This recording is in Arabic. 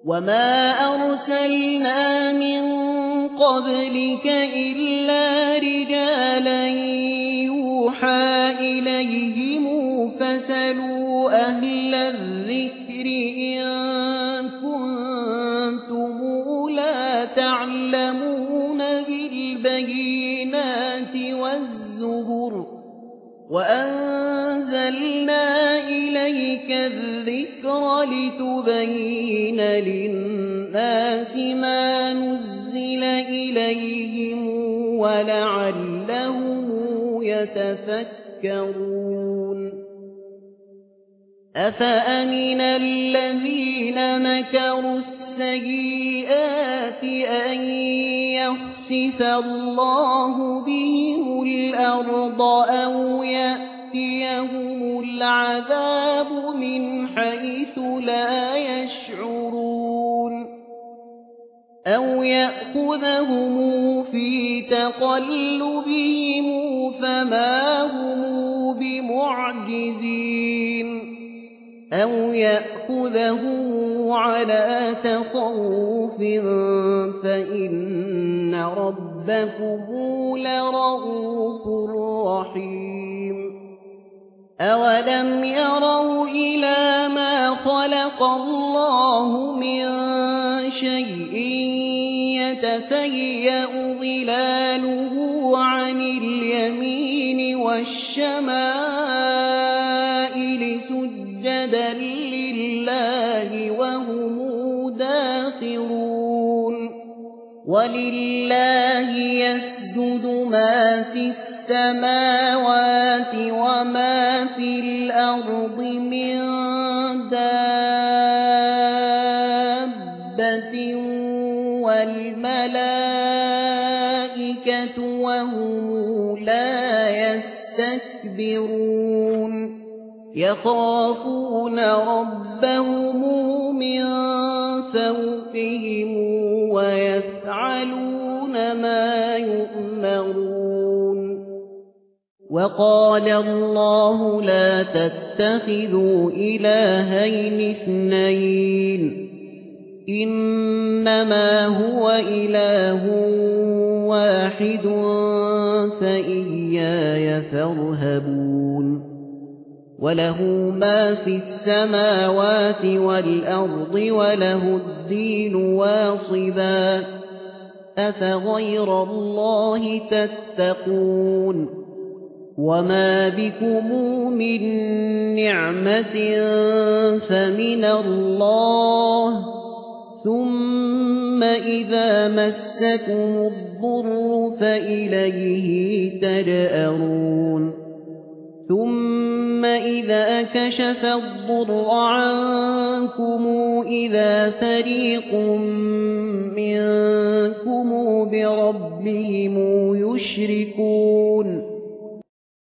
وما أرسلنا من قبلك إلا رجالا يوحى إليهم فاسألوا أهل الذكر إن كنتم لا تعلمون بالبينات والزبر وأنزلنا إليك الذكر لتبين للناس ما نزل إليهم ولعلهم يتفكرون أفأمن الذين مكروا السيئات أن يخسف الله بهم الأرض أو يأتيهم العذاب من حيث لا يشعرون أو يأخذهم في تقلبهم فما هم بمعجزين أو يأخذهم على تخوف فإن ربكم لرءوف رحيم أولم يروا إلى ما خلق الله من شيء يتفيأ ظلاله عن اليمين والشمائل سجدا لله وهم داخرون ولله يسجد ما في السماوات وما في الأرض من دابة والملائكة وهم لا يستكبرون يخافون ربهم من فوقهم ويفعلون ما يؤمرون وقال الله لا تتخذوا إلهين اثنين إنما هو إله واحد فإياي فارهبون وله ما في السماوات والأرض وله الدين واصبا أفغير الله تتقون وما بكم من نعمة فمن الله ثم إذا مسكم الضر فإليه تجأرون ثم إذا كشف الضر عنكم إذا فريق منكم بربهم يشركون